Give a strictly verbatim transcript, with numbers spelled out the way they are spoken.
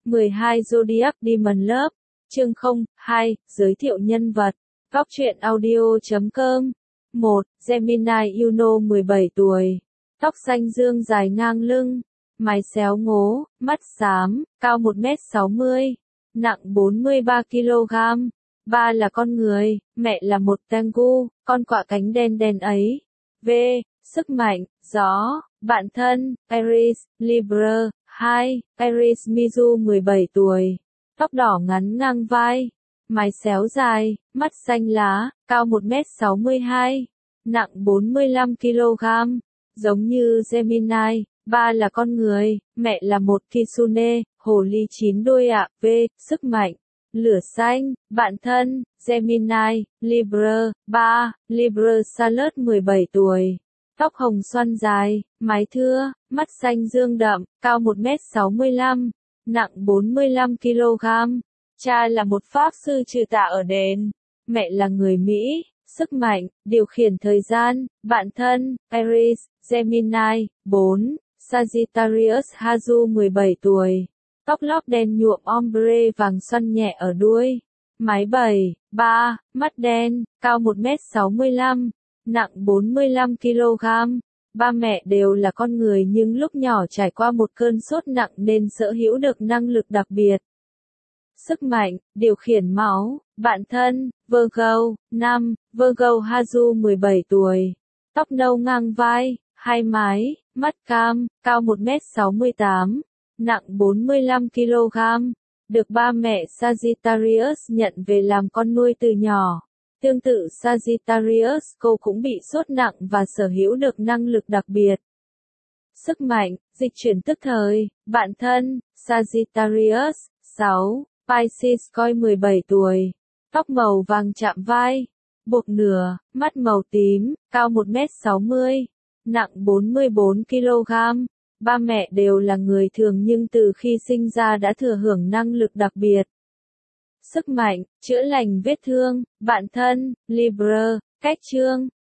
mười hai Zodiac Diamond Love, chương không hai, giới thiệu nhân vật, góc truyện audio chấm com. một. Gemini Uno mười bảy tuổi, tóc xanh dương dài ngang lưng, mái xéo ngố, mắt xám, cao một mét sáu mươi, nặng bốn mươi ba ki lô gam. Ba là con người, mẹ là một tengu, con quạ cánh đen đen ấy. V. Sức mạnh, gió, bạn thân, Aries, Libra. hai. Aries Mizu mười bảy tuổi, tóc đỏ ngắn ngang vai, mái xéo dài, mắt xanh lá, cao một mét sáu mươi hai, nặng bốn mươi lăm ki lô gam. Giống như Gemini, ba là con người, mẹ là một kitsune, hồ ly chín đuôi ạ. V. Sức mạnh, lửa xanh, bạn thân, Gemini, Libra. ba. Libra Salad mười bảy tuổi, tóc hồng xoăn dài, mái thưa, mắt xanh dương đậm, cao một mét sáu mươi lăm, nặng bốn mươi lăm ki lô gam. Cha là một pháp sư trừ tà ở đền, mẹ là người Mỹ. Sức mạnh, điều khiển thời gian, bạn thân, Aries, Gemini. bốn. Sagittarius Hazu mười bảy tuổi, tóc lóc đen nhuộm ombre vàng xoăn nhẹ ở đuôi, mái bảy. ba. Mắt đen, cao một mét sáu mươi lăm, nặng bốn mươi lăm ki lô gam. Ba mẹ đều là con người nhưng lúc nhỏ trải qua một cơn sốt nặng nên sở hữu được năng lực đặc biệt. Sức mạnh, điều khiển máu, bạn thân, Virgo. năm. Virgo Hazu mười bảy tuổi, tóc nâu ngang vai, hai mái, mắt cam, cao một mét sáu mươi tám, nặng bốn mươi lăm ki lô gam. Được ba mẹ Sagittarius nhận về làm con nuôi từ nhỏ. Tương tự Sagittarius, cô cũng bị sốt nặng và sở hữu được năng lực đặc biệt. Sức mạnh, dịch chuyển tức thời, bạn thân, Sagittarius. sáu. Pisces Koi mười bảy tuổi, tóc màu vàng chạm vai, buộc nửa, mắt màu tím, cao một mét sáu mươi, nặng bốn mươi bốn ki lô gam. Ba mẹ đều là người thường nhưng từ khi sinh ra đã thừa hưởng năng lực đặc biệt. Sức mạnh, chữa lành vết thương, bạn thân, Libra. Cách chương